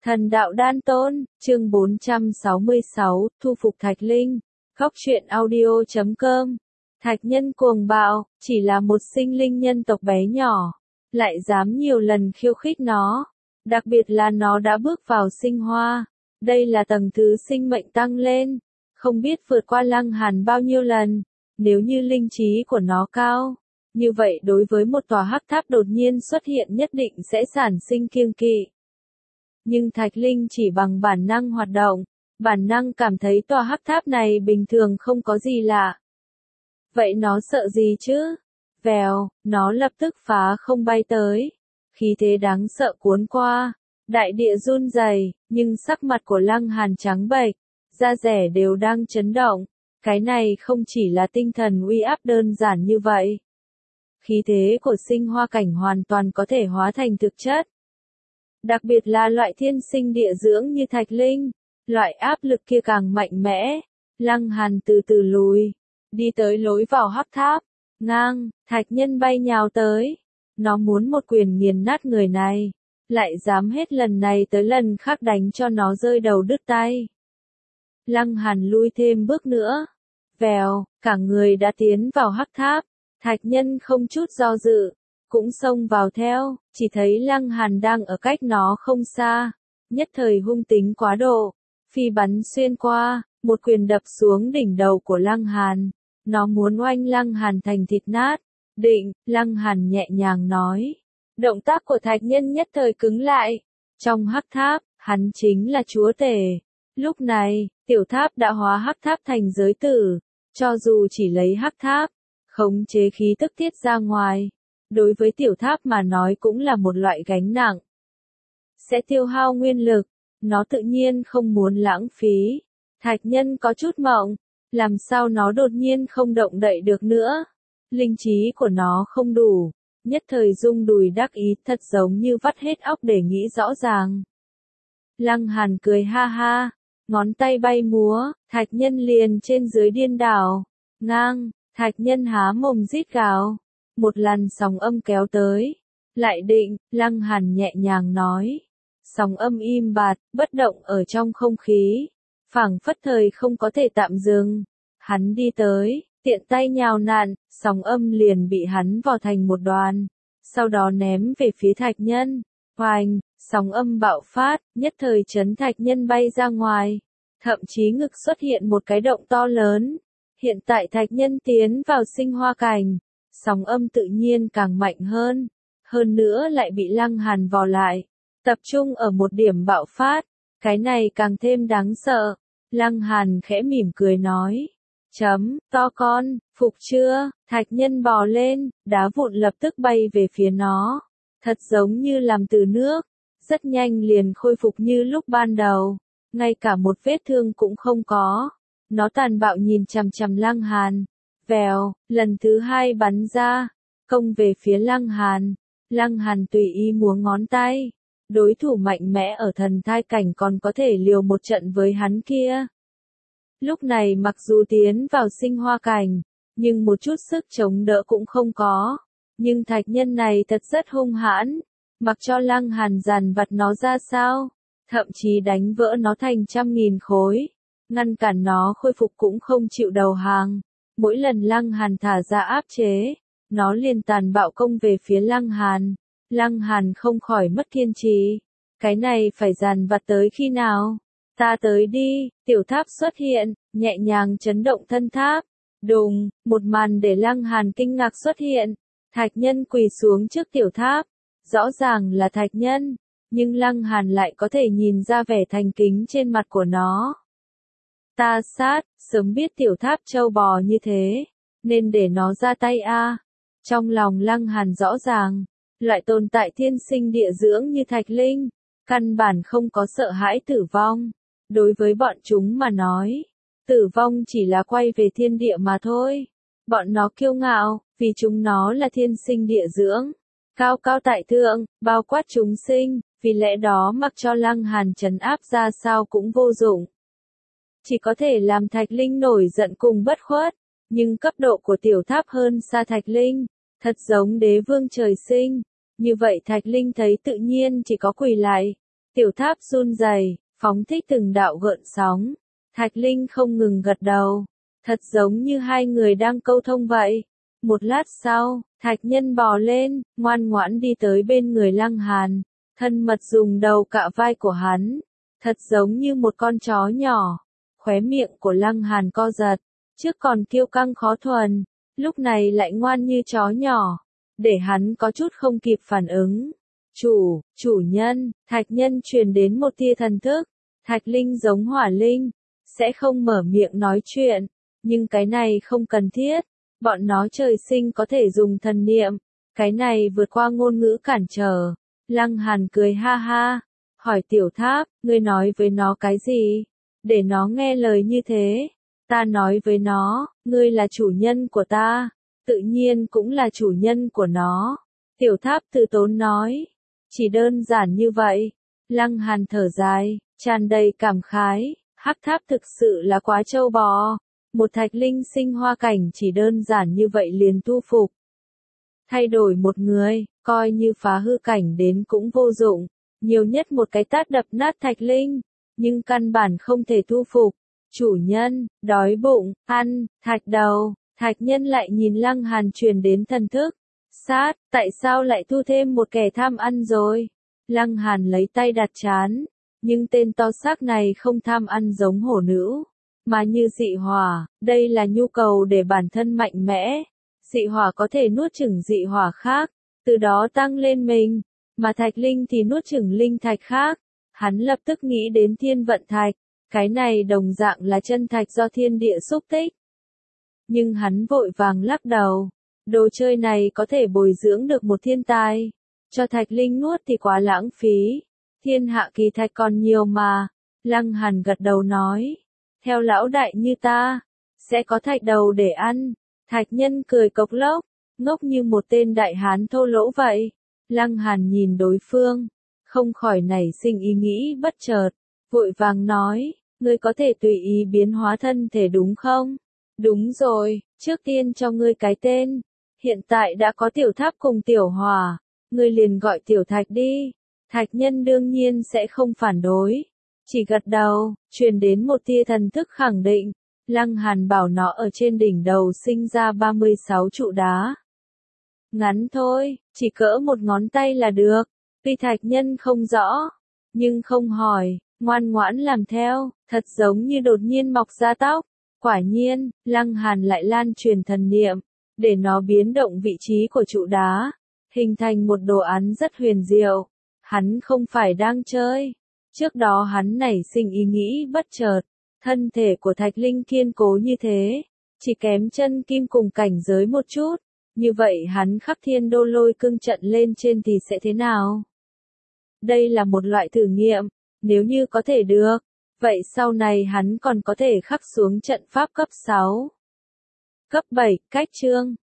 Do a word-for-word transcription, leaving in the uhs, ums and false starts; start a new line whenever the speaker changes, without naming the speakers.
Thần đạo đan tôn, chương bốn trăm sáu mươi sáu, thu phục Thạch Linh. Góc truyện audio chấm com. Thạch Nhân cuồng bạo, chỉ là một sinh linh nhân tộc bé nhỏ, lại dám nhiều lần khiêu khích nó. Đặc biệt là nó đã bước vào sinh hoa. Đây là tầng thứ sinh mệnh tăng lên, không biết vượt qua Lăng Hàn bao nhiêu lần. Nếu như linh trí của nó cao, như vậy đối với một tòa hắc tháp đột nhiên xuất hiện nhất định sẽ sản sinh kiêng kỵ. Nhưng Thạch Linh chỉ bằng bản năng hoạt động, bản năng cảm thấy tòa hắc tháp này bình thường không có gì lạ. Vậy nó sợ gì chứ? Vèo, nó lập tức phá không bay tới. Khí thế đáng sợ cuốn qua, đại địa run rẩy, nhưng sắc mặt của Lăng Hàn trắng bệch, da rẻ đều đang chấn động. Cái này không chỉ là tinh thần uy áp đơn giản như vậy. Khí thế của sinh hoa cảnh hoàn toàn có thể hóa thành thực chất. Đặc biệt là loại thiên sinh địa dưỡng như Thạch Linh, loại áp lực kia càng mạnh mẽ. Lăng Hàn từ từ lùi, đi tới lối vào hắc tháp, ngang, Thạch Nhân bay nhào tới. Nó muốn một quyền nghiền nát người này, lại dám hết lần này tới lần khác đánh cho nó rơi đầu đứt tay. Lăng Hàn lui thêm bước nữa, vèo, cả người đã tiến vào hắc tháp. Thạch Nhân không chút do dự, cũng xông vào theo, chỉ thấy Lăng Hàn đang ở cách nó không xa, nhất thời hung tính quá độ, phi bắn xuyên qua, một quyền đập xuống đỉnh đầu của Lăng Hàn, nó muốn oanh Lăng Hàn thành thịt nát. Định, Lăng Hàn nhẹ nhàng nói. Động tác của Thạch Nhân nhất thời cứng lại. Trong hắc tháp, hắn chính là chúa tể. Lúc này, tiểu tháp đã hóa hắc tháp thành giới tử. Cho dù chỉ lấy hắc tháp, khống chế khí tức tiết ra ngoài, đối với tiểu tháp mà nói cũng là một loại gánh nặng. Sẽ tiêu hao nguyên lực, nó tự nhiên không muốn lãng phí. Thạch Nhân có chút mộng, làm sao nó đột nhiên không động đậy được nữa. Linh trí của nó không đủ, nhất thời rung đùi đắc ý thật giống như vắt hết óc để nghĩ rõ ràng. Lăng Hàn cười ha ha, ngón tay bay múa, Thạch Nhân liền trên dưới điên đảo, ngang, Thạch Nhân há mồm rít gào, một làn sóng âm kéo tới, lại định, Lăng Hàn nhẹ nhàng nói, sóng âm im bặt, bất động ở trong không khí, phảng phất thời không có thể tạm dừng, hắn đi tới. Tiện tay nhào nặn, sóng âm liền bị hắn vò thành một đoàn, sau đó ném về phía Thạch Nhân. Hoành, sóng âm bạo phát, nhất thời chấn Thạch Nhân bay ra ngoài, thậm chí ngực xuất hiện một cái động to lớn. Hiện tại Thạch Nhân tiến vào sinh hoa cảnh, sóng âm tự nhiên càng mạnh hơn, hơn nữa lại bị Lăng Hàn vò lại, tập trung ở một điểm bạo phát, cái này càng thêm đáng sợ. Lăng Hàn khẽ mỉm cười nói. Chấm, to con, phục chưa? Thạch Nhân bò lên, đá vụn lập tức bay về phía nó. Thật giống như làm từ nước, rất nhanh liền khôi phục như lúc ban đầu. Ngay cả một vết thương cũng không có. Nó tàn bạo nhìn chằm chằm Lăng Hàn. Vèo, lần thứ hai bắn ra, công về phía Lăng Hàn. Lăng Hàn tùy ý múa ngón tay. Đối thủ mạnh mẽ ở thần thai cảnh còn có thể liều một trận với hắn kia. Lúc này mặc dù tiến vào sinh hoa cảnh, nhưng một chút sức chống đỡ cũng không có. Nhưng Thạch Nhân này thật rất hung hãn, mặc cho Lăng Hàn dàn vặt nó ra sao, thậm chí đánh vỡ nó thành trăm nghìn khối, ngăn cản nó khôi phục cũng không chịu đầu hàng. Mỗi lần Lăng Hàn thả ra áp chế, nó liền tàn bạo công về phía Lăng Hàn. Lăng Hàn không khỏi mất kiên trì, cái này phải dàn vặt tới khi nào? Ta tới đi, tiểu tháp xuất hiện, nhẹ nhàng chấn động thân tháp. Đùng, một màn để Lăng Hàn kinh ngạc xuất hiện. Thạch Nhân quỳ xuống trước tiểu tháp. Rõ ràng là Thạch Nhân, nhưng Lăng Hàn lại có thể nhìn ra vẻ thành kính trên mặt của nó. Ta sát, sớm biết tiểu tháp trâu bò như thế, nên để nó ra tay a. Trong lòng Lăng Hàn rõ ràng, loại tồn tại thiên sinh địa dưỡng như Thạch Linh, căn bản không có sợ hãi tử vong. Đối với bọn chúng mà nói, tử vong chỉ là quay về thiên địa mà thôi. Bọn nó kiêu ngạo, vì chúng nó là thiên sinh địa dưỡng, cao cao tại thượng, bao quát chúng sinh, vì lẽ đó mặc cho Lăng Hàn trấn áp ra sao cũng vô dụng. Chỉ có thể làm Thạch Linh nổi giận cùng bất khuất, nhưng cấp độ của tiểu tháp hơn xa Thạch Linh, thật giống đế vương trời sinh. Như vậy Thạch Linh thấy tự nhiên chỉ có quỳ lại. Tiểu tháp run rẩy, phóng thích từng đạo gợn sóng. Thạch Linh không ngừng gật đầu. Thật giống như hai người đang câu thông vậy. Một lát sau, Thạch Nhân bò lên, ngoan ngoãn đi tới bên người Lăng Hàn. Thân mật dùng đầu cạo vai của hắn. Thật giống như một con chó nhỏ. Khóe miệng của Lăng Hàn co giật. Trước còn kiêu căng khó thuần. Lúc này lại ngoan như chó nhỏ. Để hắn có chút không kịp phản ứng. Chủ, chủ nhân, Thạch Nhân truyền đến một tia thần thức. Thạch Linh giống hỏa linh. Sẽ không mở miệng nói chuyện. Nhưng cái này không cần thiết. Bọn nó trời sinh có thể dùng thần niệm. Cái này vượt qua ngôn ngữ cản trở. Lăng Hàn cười ha ha. Hỏi Tiểu Tháp, ngươi nói với nó cái gì? Để nó nghe lời như thế. Ta nói với nó, ngươi là chủ nhân của ta. Tự nhiên cũng là chủ nhân của nó. Tiểu Tháp từ tốn nói. Chỉ đơn giản như vậy. Lăng Hàn thở dài, tràn đầy cảm khái. Hắc Tháp thực sự là quá trâu bò. Một Thạch Linh sinh hoa cảnh chỉ đơn giản như vậy liền tu phục. Thay đổi một người, coi như phá hư cảnh đến cũng vô dụng. Nhiều nhất một cái tát đập nát Thạch Linh. Nhưng căn bản không thể tu phục. Chủ nhân, đói bụng, ăn, thạch đầu. Thạch Nhân lại nhìn Lăng Hàn truyền đến thần thức. Sát, tại sao lại thu thêm một kẻ tham ăn rồi? Lăng Hàn lấy tay đặt trán. Nhưng tên to xác này không tham ăn giống hổ nữ. Mà như dị hỏa, đây là nhu cầu để bản thân mạnh mẽ. Dị hỏa có thể nuốt chửng dị hỏa khác, từ đó tăng lên mình. Mà Thạch Linh thì nuốt chửng linh thạch khác. Hắn lập tức nghĩ đến thiên vận thạch. Cái này đồng dạng là chân thạch do thiên địa xúc tích. Nhưng hắn vội vàng lắc đầu. Đồ chơi này có thể bồi dưỡng được một thiên tài. Cho Thạch Linh nuốt thì quá lãng phí. Thiên hạ kỳ thạch còn nhiều mà. Lăng Hàn gật đầu nói. Theo lão đại như ta, sẽ có thạch đầu để ăn. Thạch Nhân cười cộc lốc, ngốc như một tên đại hán thô lỗ vậy. Lăng Hàn nhìn đối phương, không khỏi nảy sinh ý nghĩ bất chợt, vội vàng nói, ngươi có thể tùy ý biến hóa thân thể đúng không? Đúng rồi, trước tiên cho ngươi cái tên. Hiện tại đã có Tiểu Tháp cùng Tiểu Hỏa, ngươi liền gọi Tiểu Thạch đi. Thạch Nhân đương nhiên sẽ không phản đối. Chỉ gật đầu, truyền đến một tia thần thức khẳng định. Lăng Hàn bảo nó ở trên đỉnh đầu sinh ra ba mươi sáu trụ đá. Ngắn thôi, chỉ cỡ một ngón tay là được. Tuy Thạch Nhân không rõ, nhưng không hỏi, ngoan ngoãn làm theo, thật giống như đột nhiên mọc ra tóc. Quả nhiên, Lăng Hàn lại lan truyền thần niệm, để nó biến động vị trí của trụ đá, hình thành một đồ án rất huyền diệu. Hắn không phải đang chơi. Trước đó hắn nảy sinh ý nghĩ bất chợt, thân thể của Thạch Linh kiên cố như thế, chỉ kém chân kim cùng cảnh giới một chút, như vậy hắn khắc thiên đô lôi cương trận lên trên thì sẽ thế nào? Đây là một loại thử nghiệm, nếu như có thể được, vậy sau này hắn còn có thể khắc xuống trận pháp cấp sáu. Cấp bảy, cách chương.